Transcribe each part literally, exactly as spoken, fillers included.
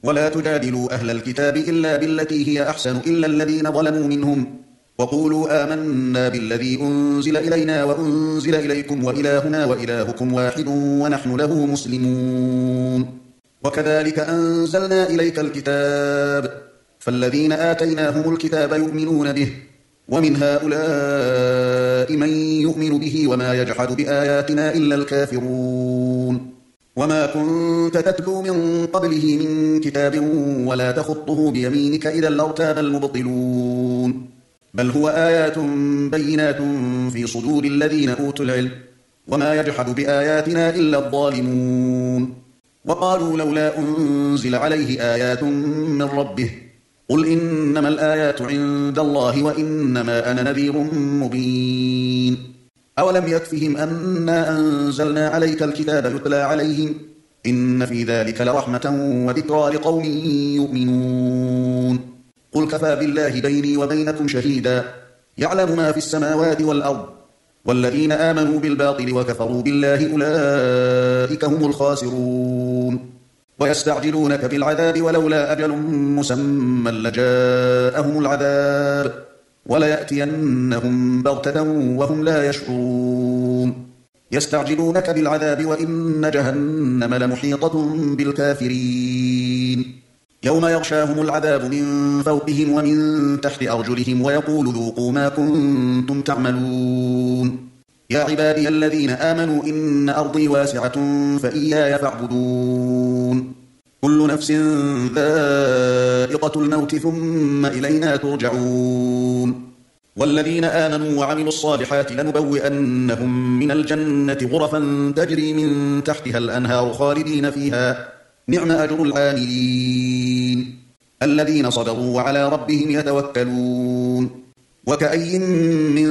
ولا تجادلوا أهل الكتاب إلا بالتي هي أحسن إلا الذين ظلموا منهم وقولوا آمنا بالذي أنزل إلينا وأنزل إليكم وإلهنا وإلهكم واحد ونحن له مسلمون. وكذلك أنزلنا إليك الكتاب فالذين آتيناهم الكتاب يؤمنون به ومن هؤلاء من يؤمن به وما يجحد بآياتنا إلا الكافرون. وما كنت تتلو من قبله من كتاب ولا تخطه بيمينك إذا لارتاب المبطلون بل هو آيات بينات في صدور الذين أوتوا العلم وما يجحد بآياتنا إلا الظالمون. وقالوا لولا أنزل عليه آيات من ربه قل إنما الآيات عند الله وإنما أنا نذير مبين. أولم يكفهم أنا أنزلنا عليك الكتاب يتلى عليهم إن في ذلك لرحمة وذكرى لقوم يؤمنون. قل كفى بالله بيني وبينكم شهيدا يعلم ما في السماوات والأرض والذين آمنوا بالباطل وكفروا بالله أولئك هم الخاسرون. ويستعجلونك بالعذاب ولولا أجل مسمى لجاءهم العذاب وليأتينهم بغتة وهم لا يشعرون. يستعجلونك بالعذاب وإن جهنم لمحيطة بالكافرين يوم يغشاهم العذاب من فوقهم ومن تحت أرجلهم ويقول ذوقوا ما كنتم تعملون. يا عبادي الذين آمنوا إن أرضي واسعة فإياي فاعبدون. كل نفس ذائقة الموت ثم إلينا ترجعون. والذين آمنوا وعملوا الصالحات لنبوئنهم من الجنة غرفا تجري من تحتها الأنهار خالدين فيها نعم أجر العاملين الذين صبروا وعلى ربهم يتوكلون. وكأي من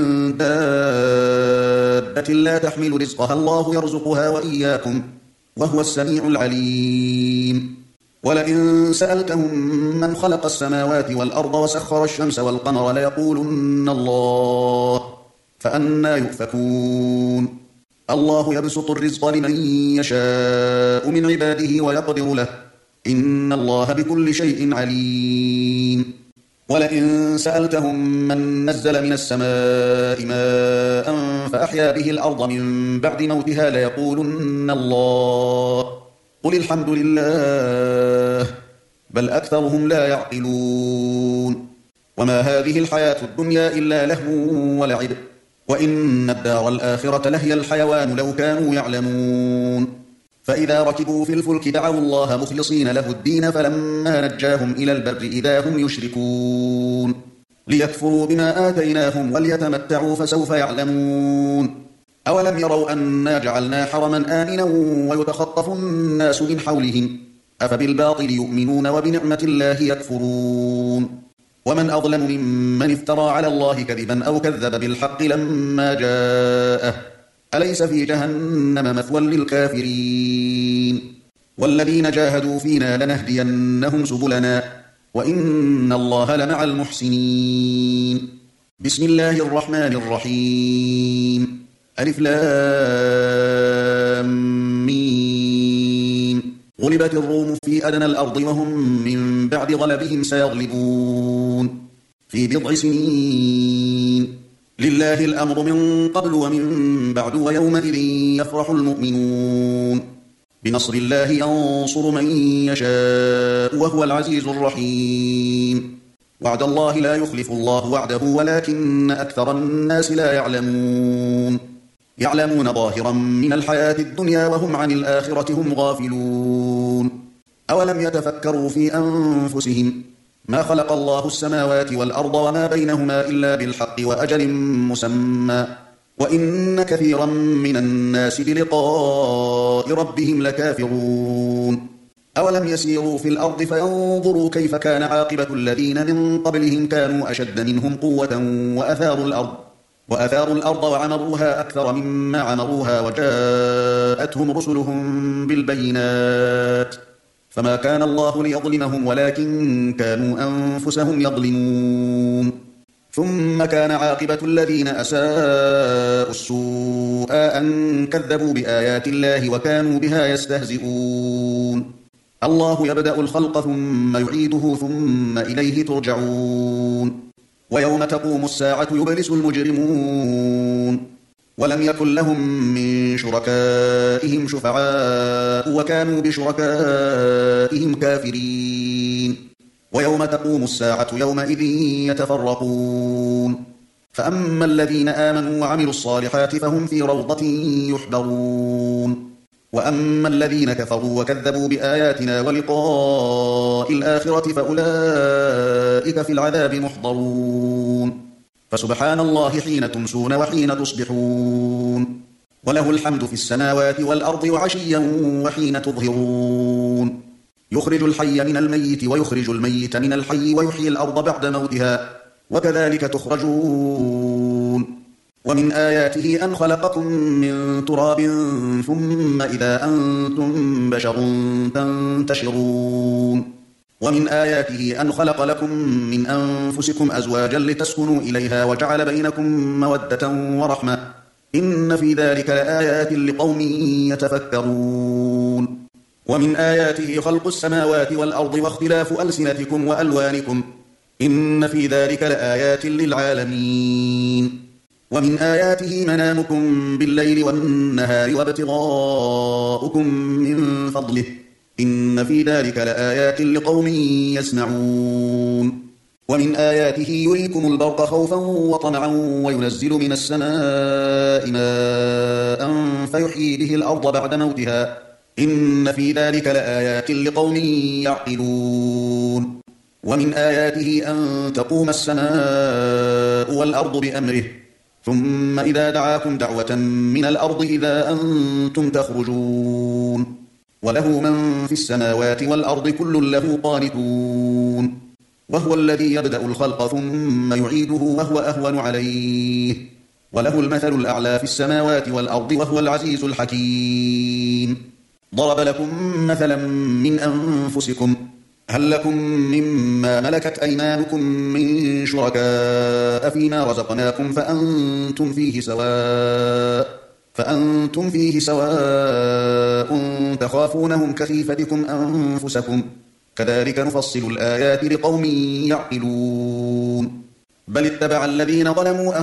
دابة لا تحمل رزقها الله يرزقها وإياكم وهو السميع العليم. ولئن سألتهم من خلق السماوات والأرض وسخر الشمس والقمر ليقولن الله فأنى يؤفكون. الله يبسط الرزق لمن يشاء من عباده ويقدر له إن الله بكل شيء عليم. ولئن سألتهم من نزل من السماء ماء فأحيا به الأرض من بعد موتها ليقولن الله قل الحمد لله بل أكثرهم لا يعقلون. وما هذه الحياة الدنيا إلا لهو ولعب وإن الدار الآخرة لهي الحيوان لو كانوا يعلمون. فإذا ركبوا في الفلك دعوا الله مخلصين له الدين فلما نجاهم إلى البر إذا هم يشركون ليكفروا بما آتيناهم وليتمتعوا فسوف يعلمون. أولم يروا أنا جعلنا حرما آمنا ويتخطف الناس من حولهم أفبالباطل يؤمنون وبنعمة الله يكفرون. ومن أظلم ممن افترى على الله كذبا أو كذب بالحق لما جاءه أليس في جهنم مثوى للكافرين. والذين جاهدوا فينا لنهدينهم سبلنا وإن الله لمع المحسنين. بسم الله الرحمن الرحيم ألف لام ميم. غلبت الروم في أدنى الأرض وهم من بعد غلبهم سيغلبون في بضع سنين لله الأمر من قبل ومن بعد ويومئذ يفرح المؤمنون بنصر الله ينصر من يشاء وهو العزيز الرحيم. وعد الله لا يخلف الله وعده ولكن أكثر الناس لا يعلمون. يعلمون ظاهرا من الحياة الدنيا وهم عن الآخرة هم غافلون. أولم يتفكروا في أنفسهم ما خلق الله السماوات والأرض وما بينهما إلا بالحق وأجل مسمى وإن كثيرا من الناس بلقاء ربهم لكافرون. أولم يسيروا في الأرض فينظروا كيف كان عاقبة الذين من قبلهم كانوا أشد منهم قوة وأثاروا الأرض وأثاروا الأرض وعمروها أكثر مما عمروها وجاءتهم رسلهم بالبينات فما كان الله ليظلمهم ولكن كانوا أنفسهم يظلمون. ثم كان عاقبة الذين أساءوا السوء أن كذبوا بآيات الله وكانوا بها يستهزئون. الله يبدأ الخلق ثم يعيده ثم إليه ترجعون ويوم تقوم الساعة يبلس المجرمون ولم يكن لهم من شركائهم شفعاء وكانوا بشركائهم كافرين ويوم تقوم الساعة يومئذ يتفرقون فأما الذين آمنوا وعملوا الصالحات فهم في روضة يحبرون وأما الذين كفروا وكذبوا بآياتنا ولقاء الآخرة فأولئك في العذاب محضرون فسبحان الله حين تمسون وحين تصبحون وله الحمد في السماوات والأرض وعشيا وحين تظهرون يخرج الحي من الميت ويخرج الميت من الحي ويحيي الأرض بعد موتها وكذلك تخرجون ومن آياته أن خلقكم من تراب ثم إذا أنتم بشر تنتشرون ومن آياته أن خلق لكم من أنفسكم أزواجا لتسكنوا إليها وجعل بينكم مودة ورحمة إن في ذلك لآيات لقوم يتفكرون ومن آياته خلق السماوات والأرض واختلاف ألسنتكم وألوانكم إن في ذلك لآيات للعالمين ومن آياته منامكم بالليل والنهار وابتغاؤكم من فضله إن في ذلك لآيات لقوم يسمعون ومن آياته يريكم البرق خوفا وطمعا وينزل من السماء ماء فيحيي به الأرض بعد موتها إن في ذلك لآيات لقوم يعقلون ومن آياته أن تقوم السماء والأرض بأمره ثم إذا دعاكم دعوة من الأرض إذا أنتم تخرجون وله من في السماوات والأرض كل له قانتون وهو الذي يبدأ الخلق ثم يعيده وهو أهون عليه وله المثل الأعلى في السماوات والأرض وهو العزيز الحكيم ضرب لكم مثلا من أنفسكم هل لكم مما ملكت أيمانكم من شركاء فيما رزقناكم فأنتم فيه سواء فأنتم فيه سواء تخافونهم كخيفتكم أنفسكم كذلك نفصل الآيات لقوم يعقلون بل اتبع الذين ظلموا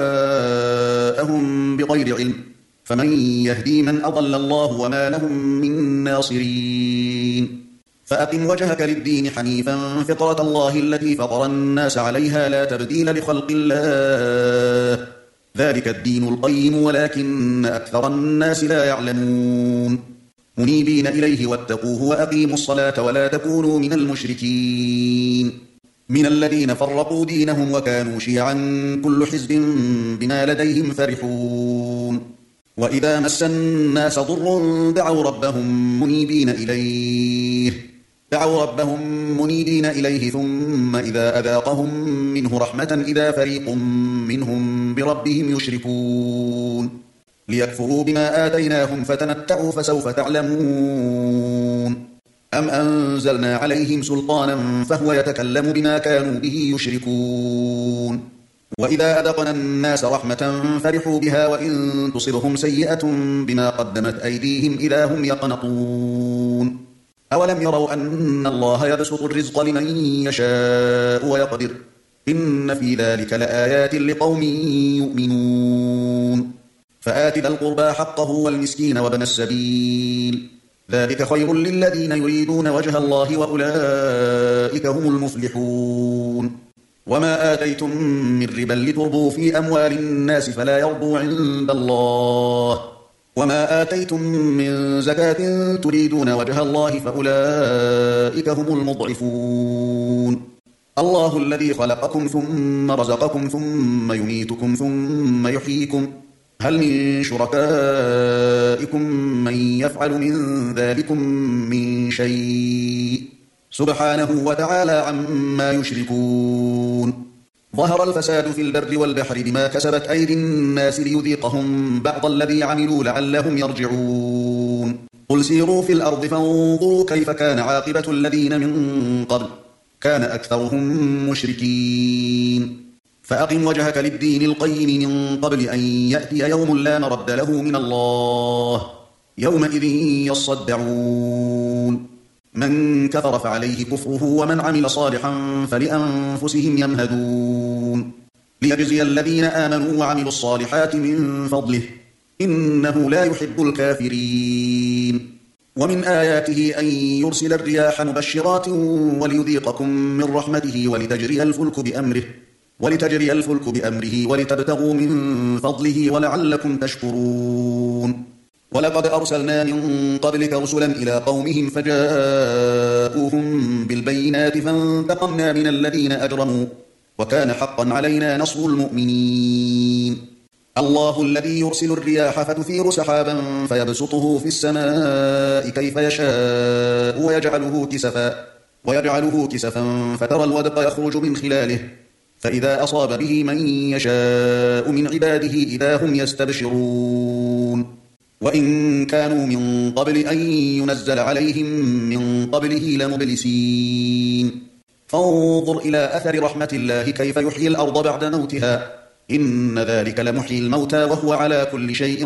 أهواءهم بغير علم فمن يهدي من أضل الله وما لهم من ناصرين فأقم وجهك للدين حنيفا فطرة الله التي فطر الناس عليها لا تبديل لخلق الله ذلك الدين القيم ولكن أكثر الناس لا يعلمون منيبين إليه واتقوه وأقيموا الصلاة ولا تكونوا من المشركين من الذين فرقوا دينهم وكانوا شيعا كل حزب بما لديهم فرحون وإذا مس الناس ضر دعوا ربهم منيبين إليه دعوا ربهم منيبين إليه ثم إذا أذاقهم منه رحمة إذا فريق منهم بربهم يشركون ليكفروا بما آتيناهم فتمتعوا فسوف تعلمون أم أنزلنا عليهم سلطانا فهو يتكلم بما كانوا به يشركون وإذا أذقنا الناس رحمة فرحوا بها وإن تصبهم سيئة بما قدمت أيديهم إذا هم يقنطون أولم يروا أن الله يبسط الرزق لمن يشاء ويقدر إن في ذلك لآيات لقوم يؤمنون فآت ذا القربى حقه والمسكين وابن السبيل ذلك خير للذين يريدون وجه الله وأولئك هم المفلحون وما آتيتم من ربا لتربوا في أموال الناس فلا يربو عند الله وما آتيتم من زكاة تريدون وجه الله فأولئك هم المضعفون الله الذي خلقكم ثم رزقكم ثم يميتكم ثم يحييكم هل من شركائكم من يفعل من ذلكم من شيء سبحانه وتعالى عما يشركون ظهر الفساد في البر والبحر بما كسبت أيدي الناس ليذيقهم بعض الذي عملوا لعلهم يرجعون قل سيروا في الأرض فانظروا كيف كان عاقبة الذين من قبل كان أكثرهم مشركين فأقم وجهك للدين القيم من قبل أن يأتي يوم لا مرد له من الله يومئذ يصدعون من كفر فعليه كفره ومن عمل صالحا فلأنفسهم يمهدون ليجزي الذين آمنوا وعملوا الصالحات من فضله إنه لا يحب الكافرين ومن آياته أن يرسل الرياح مبشرات وليذيقكم من رحمته ولتجري الفلك بأمره ولتجري الفلك بأمره ولتبتغوا من فضله ولعلكم تشكرون ولقد أرسلنا من قبلك رسلا إلى قومهم فجاءوهم بالبينات فانتقمنا من الذين أجرموا وكان حقا علينا نصر المؤمنين الله الذي يرسل الرياح فتثير سحابا فيبسطه في السماء كيف يشاء ويجعله كسفا ويجعله كسفا فترى الودق يخرج من خلاله فإذا أصاب به من يشاء من عباده إذا هم يستبشرون وإن كانوا من قبل أن ينزل عليهم من قبله لمبلسين فانظر إلى أثر رحمة الله كيف يحيي الأرض بعد موتها إن ذلك لمحيي الموتى وهو على كل شيء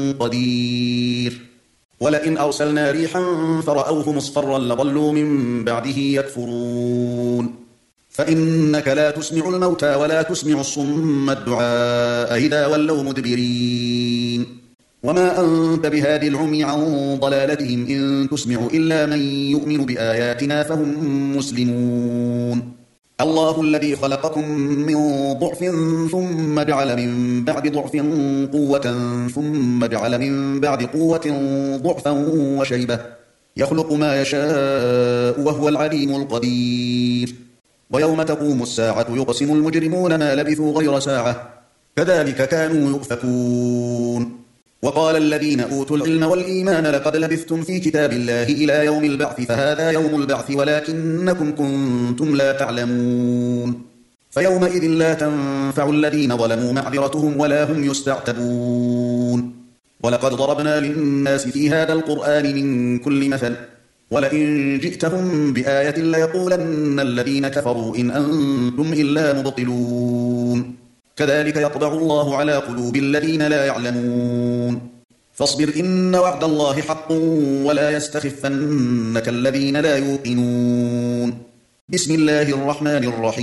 قدير ولئن أرسلنا ريحا فرأوه مصفرا لظلوا من بعده يكفرون فإنك لا تسمع الموتى ولا تسمع الصم الدعاء إذا ولوا مدبرين وما أنت بهادي العمي عن ضلالتهم إن تسمع إلا من يؤمن بآياتنا فهم مسلمون الله الذي خلقكم من ضعف ثم جعل من بعد ضعف قوة ثم جعل من بعد قوة ضعفا وشيبة يخلق ما يشاء وهو العليم القدير ويوم تقوم الساعة يقسم المجرمون ما لبثوا غير ساعة كذلك كانوا يؤفكون وقال الذين أوتوا العلم والإيمان لقد لبثتم في كتاب الله إلى يوم البعث فهذا يوم البعث ولكنكم كنتم لا تعلمون فيومئذ لا تنفع الذين ظلموا معذرتهم ولا هم يستعتبون ولقد ضربنا للناس في هذا القرآن من كل مثل ولئن جئتهم بآية ليقولن الذين كفروا إن أنتم إلا مبطلون كذلك يطبع الله على قلوب الذين لا يعلمون فاصبر إن وعد الله حق ولا يستخفنك الذين لا يوقنون بسم الله الرحمن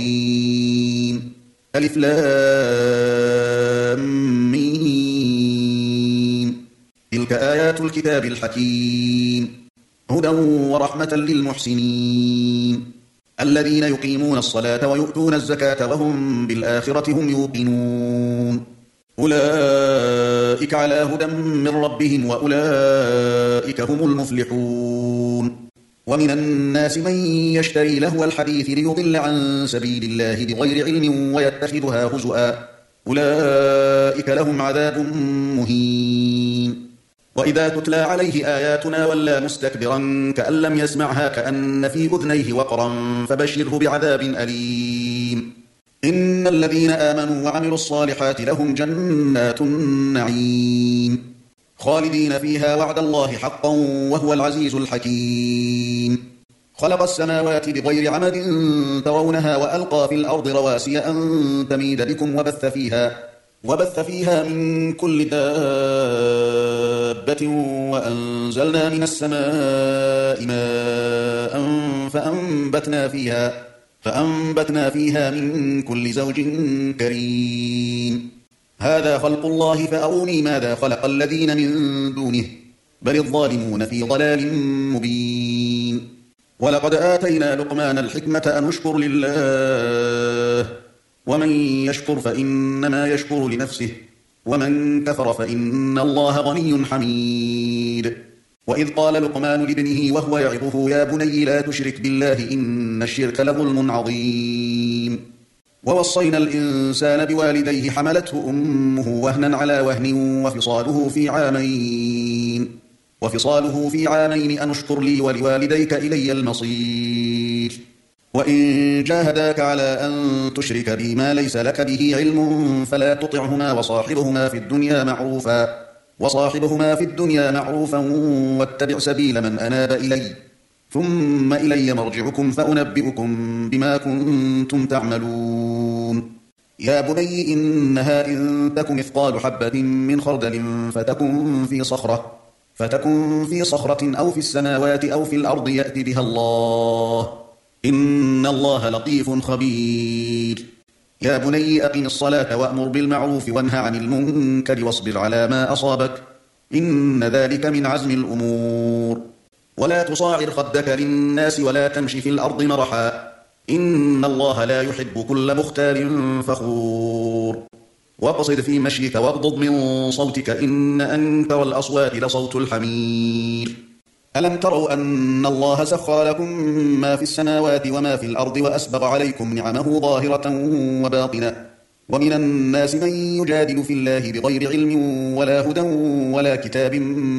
الرحيم ألف لام ميم تلك آيات الكتاب الحكيم هدى ورحمة للمحسنين الذين يقيمون الصلاة ويؤتون الزكاة وهم بالآخرة هم يوقنون أولئك على هدى من ربهم وأولئك هم المفلحون ومن الناس من يشتري لهو الحديث ليضل عن سبيل الله بغير علم ويتخذها هزؤا أولئك لهم عذاب مهين وإذا تتلى عليه آياتنا ولى مستكبرا كأن لم يسمعها كأن في أذنيه وقرا فبشره بعذاب أليم إن الذين آمنوا وعملوا الصالحات لهم جنات النعيم خالدين فيها وعد الله حقا وهو العزيز الحكيم خلق السماوات بغير عمد ترونها وألقى في الأرض رواسي أن تميد بكم وبث فيها وبث فيها من كل دابة وأنزلنا من السماء ماء فأنبتنا فيها فأنبتنا فيها من كل زوج كريم هذا خلق الله فأروني ماذا خلق الذين من دونه بل الظالمون في ضلال مبين ولقد آتينا لقمان الحكمة أن اشكر لله ومن يشكر فإنما يشكر لنفسه ومن كفر فإن الله غني حميد وإذ قال لقمان لابنه وهو يعظه يا بني لا تشرك بالله إن الشرك لظلم عظيم ووصينا الإنسان بوالديه حملته أمه وهنا على وهن وفصاله في عامين وفصاله في عامين أن اشكر لي ولوالديك إلي المصير وإن جاهداك على أن تشرك بي ما ليس لك به علم فلا تطعهما وصاحبهما في الدنيا معروفا وصاحبهما في الدنيا معروفا واتبع سبيل من أناب إلي ثم إلي مرجعكم فأنبئكم بما كنتم تعملون يا بني إنها إن تك مثقال حبة من خردل فتكن في صخرة فتكن في صخرة أو في السماوات أو في الأرض يأت بها الله إن الله لطيف خبير يا بني أقم الصلاة وأمر بالمعروف وانه عن المنكر واصبر على ما أصابك إن ذلك من عزم الأمور ولا تصاعر خدك للناس ولا تمشي في الأرض مرحا إن الله لا يحب كل مختال فخور واقصد في مشيك واغضض من صوتك إن أنكر الأصوات لصوت الحمير ألم تروا أن الله سخر لكم ما في السماوات وما في الأرض وأسبغ عليكم نعمه ظاهرة وباطنة ومن الناس من يجادل في الله بغير علم ولا هدى ولا كتاب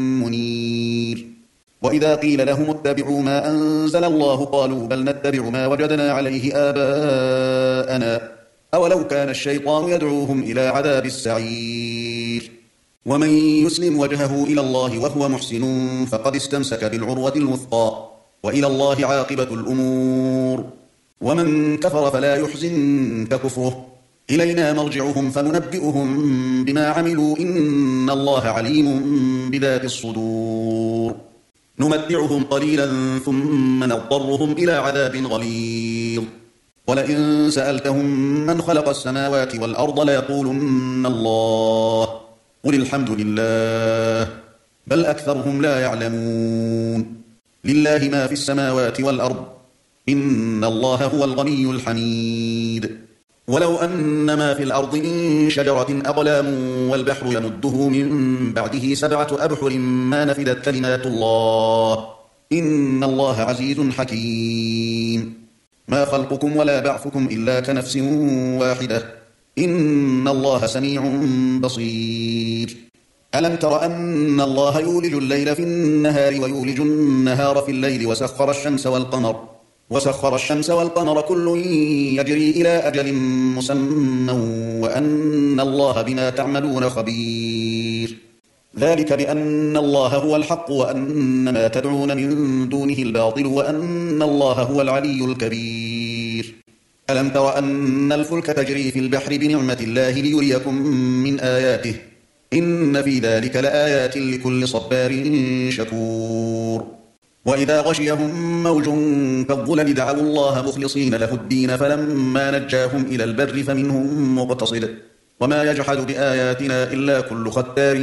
منير وإذا قيل لهم اتبعوا ما أنزل الله قالوا بل نتبع ما وجدنا عليه آباءنا أولو كان الشيطان يدعوهم إلى عذاب السعير ومن يسلم وجهه إلى الله وهو محسن فقد استمسك بالعروة الوثقى وإلى الله عاقبة الأمور ومن كفر فلا يحزنك كفره إلينا مرجعهم فننبئهم بما عملوا إن الله عليم بذات الصدور نمتعهم قليلا ثم نضطرهم إلى عذاب غليظ ولئن سألتهم من خلق السماوات والأرض ليقولن الله قل الحمد لله بل أكثرهم لا يعلمون لله ما في السماوات والأرض إن الله هو الغني الحميد ولو أن ما في الأرض من شجرة أقلام والبحر يمده من بعده سبعة أبحر ما نفدت كلمات الله إن الله عزيز حكيم ما خلقكم ولا بعثكم إلا كنفس واحدة إن الله سميع بصير ألم تر أن الله يولج الليل في النهار ويولج النهار في الليل وسخر الشمس والقمر وسخر الشمس والقمر كل يجري إلى أجل مسمى وأن الله بما تعملون خبير ذلك بأن الله هو الحق وأن ما تدعون من دونه الباطل وأن الله هو العلي الكبير ألم تر أن الفلك تجري في البحر بنعمة الله ليريكم من آياته إن في ذلك لآيات لكل صبار شكور وإذا غشيهم موج كالظلل دعوا الله مخلصين له الدين فلما نجاهم إلى البر فمنهم مقتصد وما يجحد بآياتنا إلا كل ختار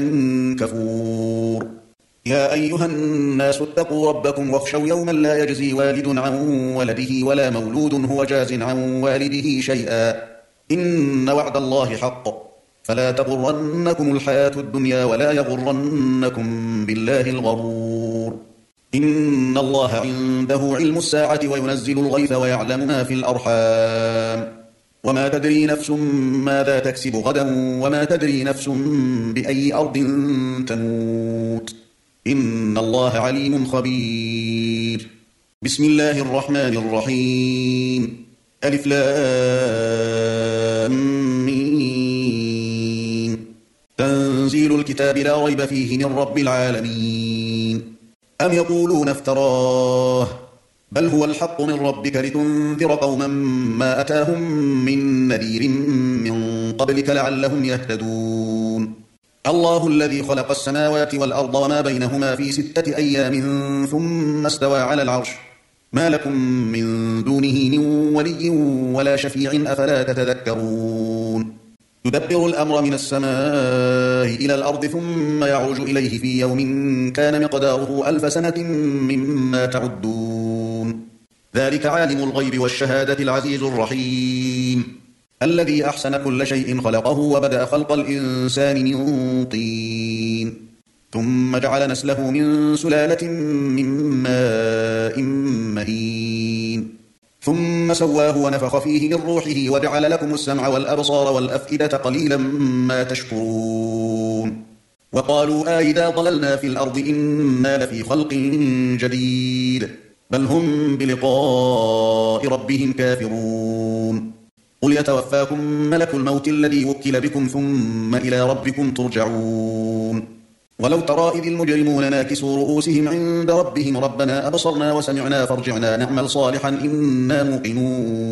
كفور يا أيها الناس اتقوا ربكم واخشوا يوما لا يجزي والد عن ولده ولا مولود هو جاز عن والده شيئا إن وعد الله حق فلا تغرنكم الحياة الدنيا ولا يغرنكم بالله الغرور إن الله عنده علم الساعة وينزل الغيث ويعلم ما في الأرحام وما تدري نفس ماذا تكسب غدا وما تدري نفس بأي أرض تموت إن الله عليم خبير بسم الله الرحمن الرحيم ألف لام ميم تنزيل الكتاب لا ريب فيه من رب العالمين أم يقولون افتراه بل هو الحق من ربك لتنذر قوما ما أتاهم من نذير من قبلك لعلهم يهتدون الله الذي خلق السماوات والأرض وما بينهما في ستة أيام ثم استوى على العرش ما لكم من دونه من ولي ولا شفيع أفلا تتذكرون يدبر الأمر من السماء إلى الأرض ثم يعرج إليه في يوم كان مقداره ألف سنة مما تعدون ذلك عالم الغيب والشهادة العزيز الرحيم الذي أحسن كل شيء خلقه وبدأ خلق الإنسان من طين ثم جعل نسله من سلالة من ماء مهين ثم سواه ونفخ فيه من روحه وجعل لكم السمع والأبصار والأفئدة قليلا ما تشكرون وقالوا آئذا ضللنا في الأرض إنا لفي خلق جديد بل هم بلقاء ربهم كافرون قل يتوفاكم ملك الموت الذي وكل بكم ثم إلى ربكم ترجعون ولو ترى إذ المجرمون ناكسوا رؤوسهم عند ربهم ربنا أبصرنا وسمعنا فارجعنا نعمل صالحا إنا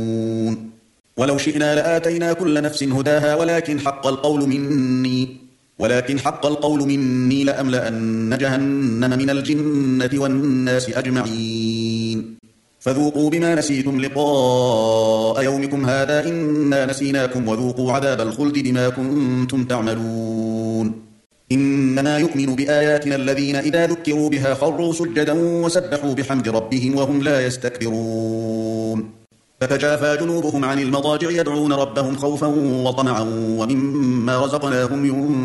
موقنون ولو شئنا لآتينا كل نفس هداها ولكن حق القول مني ولكن حق القول مني لأملأن جهنم من الجنة والناس أجمعين فذوقوا بما نسيتم لقاء يومكم هذا إنا نسيناكم وذوقوا عذاب الخلد بما كنتم تعملون إنما يؤمن بآياتنا الذين إذا ذكروا بها خروا سجدا وسبحوا بحمد ربهم وهم لا يستكبرون فتجافى جنوبهم عن المضاجع يدعون ربهم خوفا وطمعا ومما رزقناهم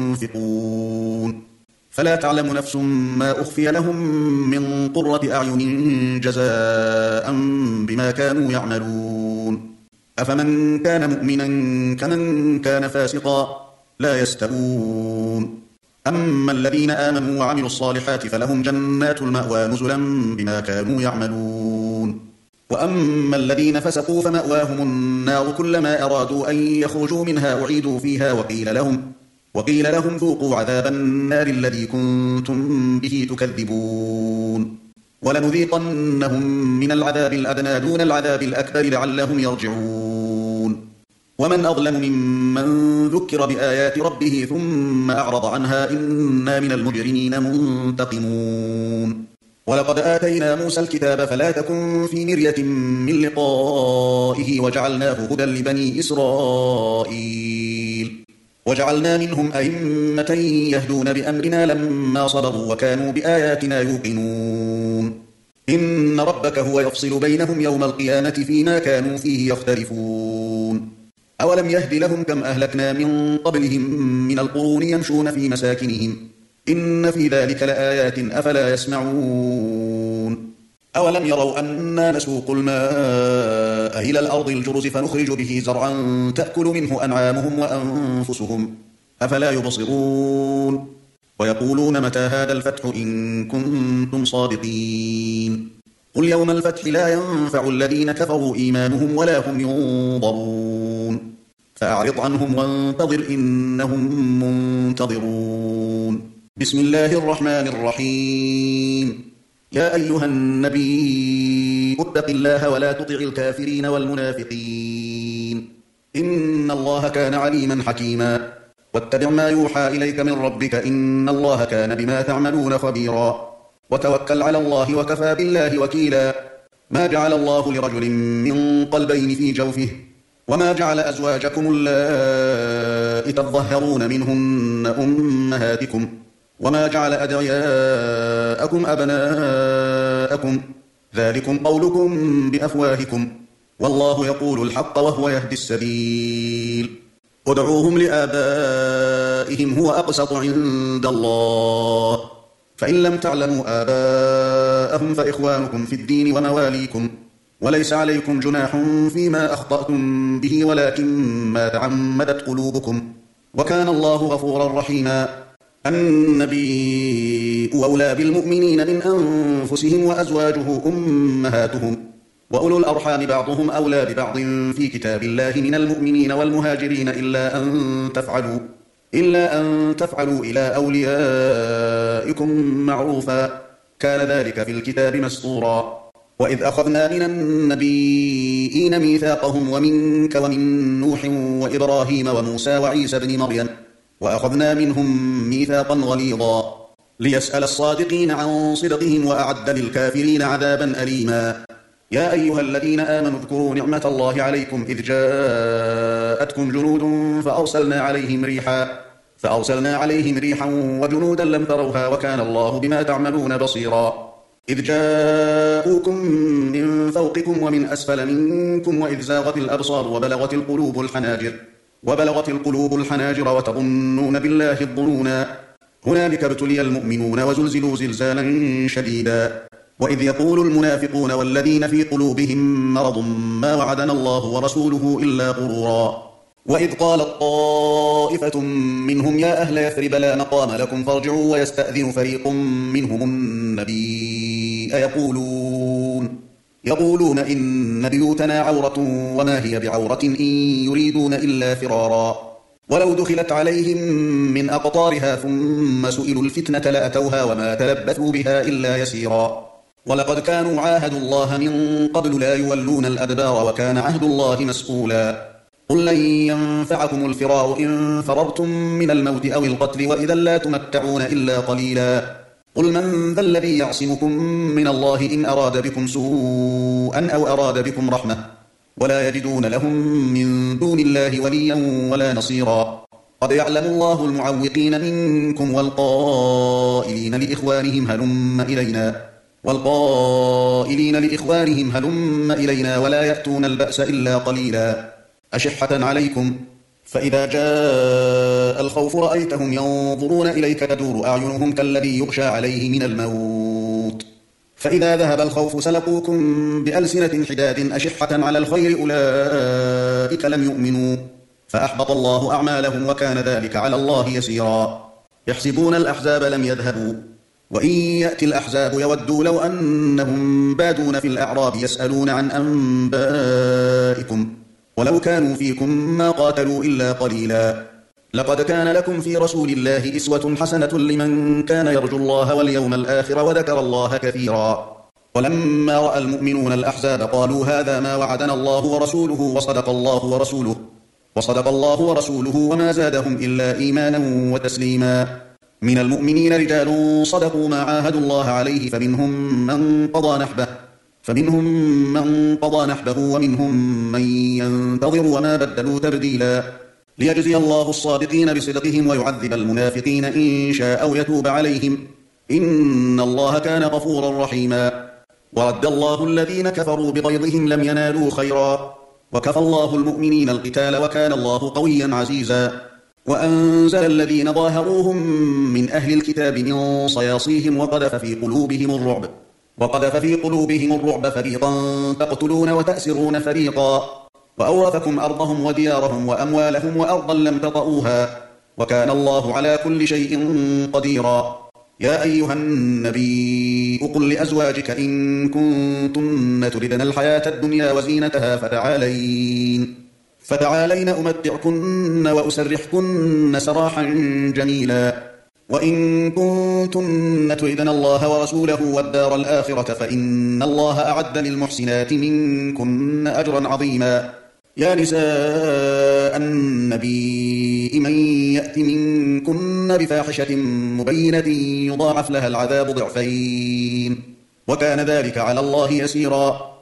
ينفقون فلا تعلم نفس ما أخفي لهم من قرة أعين جزاء بما كانوا يعملون أفمن كان مؤمنا كمن كان فاسقا لا يستوون أما الذين آمنوا وعملوا الصالحات فلهم جنات المأوى نزلا بما كانوا يعملون وأما الذين فسقوا فمأواهم النار كلما أرادوا أن يخرجوا منها أعيدوا فيها وقيل لهم وقيل لهم ذوقوا عذاب النار الذي كنتم به تكذبون ولنذيقنهم من العذاب الأدنى دون العذاب الأكبر لعلهم يرجعون ومن أظلم ممن ذكر بآيات ربه ثم أعرض عنها إنا من المجرمين منتقمون ولقد آتينا موسى الكتاب فلا تكن في مرية من لقائه وجعلناه هدى لبني إسرائيل وجعلنا منهم أئمة يهدون بأمرنا لما صبروا وكانوا بآياتنا يوقنون إن ربك هو يفصل بينهم يوم القيامة فيما كانوا فيه يختلفون أولم يهد لهم كم أهلكنا من قبلهم من القرون يمشون في مساكنهم إن في ذلك لآيات أفلا يسمعون أولم يروا أنا نسوق الماء إلى الأرض الجرز فنخرج به زرعا تأكل منه أنعامهم وأنفسهم أفلا يبصرون ويقولون متى هذا الفتح إن كنتم صادقين قل يوم الفتح لا ينفع الذين كفروا إيمانهم ولا هم ينظرون فأعرض عنهم وانتظر إنهم منتظرون بسم الله الرحمن الرحيم يا أيها النبي اتق الله ولا تطع الكافرين والمنافقين إن الله كان عليما حكيما واتبع ما يوحى إليك من ربك إن الله كان بما تعملون خبيرا وتوكل على الله وكفى بالله وكيلا ما جعل الله لرجل من قلبين في جوفه وما جعل أزواجكم اللائي تظهرون منهن أمهاتكم وما جعل أدعياءكم أبناءكم ذلكم قولكم بأفواهكم والله يقول الحق وهو يهدي السبيل ادعوهم لآبائهم هو أقسط عند الله فإن لم تعلموا آباءهم فإخوانكم في الدين ومواليكم وليس عليكم جناح فيما أخطأتم به ولكن ما تعمدت قلوبكم وكان الله غفورا رحيما النبي أولى بالمؤمنين من أنفسهم وأزواجه أمهاتهم وأولو الأرحام بعضهم أولى ببعض في كتاب الله من المؤمنين والمهاجرين إلا أن تفعلوا إلا أن تفعلوا إلى أوليائكم معروفا كان ذلك في الكتاب مسطورا وإذ أخذنا من النبيين ميثاقهم ومنك ومن نوح وإبراهيم وموسى وعيسى بن مريم وأخذنا منهم ميثاقا غليظا ليسأل الصادقين عن صدقهم وأعد للكافرين عذابا أليما يا أيها الذين آمنوا اذكروا نعمة الله عليكم إذ جاءتكم جنود فأرسلنا عليهم ريحا فأرسلنا عليهم ريحا وجنودا لم تروها وكان الله بما تعملون بصيرا إذ جاءوكم من فوقكم ومن أسفل منكم وإذ زاغت الأبصار وبلغت القلوب الحناجر وبلغت القلوب الحناجر وتظنون بالله الظنونا هنالك ابتلي المؤمنون وزلزلوا زلزالا شديدا وإذ يقول المنافقون والذين في قلوبهم مرض ما وعدنا الله ورسوله إلا غرورا وإذ قالت طائفة منهم يا أهل يثرب لا مقام لكم فارجعوا ويستأذن فريق منهم النبي يقولون يقولون إن بيوتنا عورة وما هي بعورة إن يريدون إلا فرارا ولو دخلت عليهم من أقطارها ثم سئلوا الفتنة لأتوها وما تلبثوا بها إلا يسيرا ولقد كانوا عاهدوا الله من قبل لا يولون الأدبار وكان عهد الله مسؤولا قل لن ينفعكم الفرار إن فررتم من الموت أو القتل وإذا لا تمتعون إلا قليلا قل من ذا الذي يعصمكم من الله إن أراد بكم سوءا أو أراد بكم رحمة ولا يجدون لهم من دون الله وليا ولا نصيرا قد يعلم الله المعوقين منكم والقائلين لإخوانهم هلم إلينا والقائلين لإخوانهم هلم إلينا ولا يأتون البأس إلا قليلا أشحة عليكم فإذا جاء الخوف رأيتهم ينظرون إليك تدور أعينهم كالذي يغشى عليه من الموت فإذا ذهب الخوف سلقوكم بألسنة حداد أشحة على الخير أولئك لم يؤمنوا فأحبط الله أعمالهم وكان ذلك على الله يسيرا يحسبون الأحزاب لم يذهبوا وإن يأتي الأحزاب يودوا لو أنهم بادون في الأعراب يسألون عن أنبائكم ولو كانوا فيكم ما قاتلوا إلا قليلا لقد كان لكم في رسول الله إسوة حسنة لمن كان يرجو الله واليوم الآخر وذكر الله كثيرا ولما رأى المؤمنون الأحزاب قالوا هذا ما وعدنا الله ورسوله وصدق الله ورسوله وصدق الله ورسوله وما زادهم إلا إيمانا وتسليما من المؤمنين رجال صدقوا ما عاهدوا الله عليه فمنهم من قضى نحبه فمنهم من قضى نحبه ومنهم من ينتظر وما بدلوا تبديلا ليجزي الله الصادقين بصدقهم ويعذب المنافقين إن شاء أو يتوب عليهم إن الله كان غفورا رحيما ورد الله الذين كفروا بغيظهم لم ينالوا خيرا وكفى الله المؤمنين القتال وكان الله قويا عزيزا وأنزل الذين ظاهروهم من أهل الكتاب من صياصيهم وقذف في قلوبهم الرعب وقذف في قلوبهم الرعب فريقا تقتلون وتأسرون فريقا وأورثكم أرضهم وديارهم وأموالهم وأرضا لم تطئوها وكان الله على كل شيء قديرا يا أيها النبي قل لأزواجك إن كنتن تردن الحياة الدنيا وزينتها فتعالين فتعالين أمتعكن وأسرحكن سراحا جميلا وإن كنتن تردن الله ورسوله والدار الآخرة فإن الله أعد للمحسنات منكن أجرا عظيما يا نساء النبي من يأت منكن بفاحشة مبينة يضاعف لها العذاب ضعفين وكان ذلك على الله يسيرا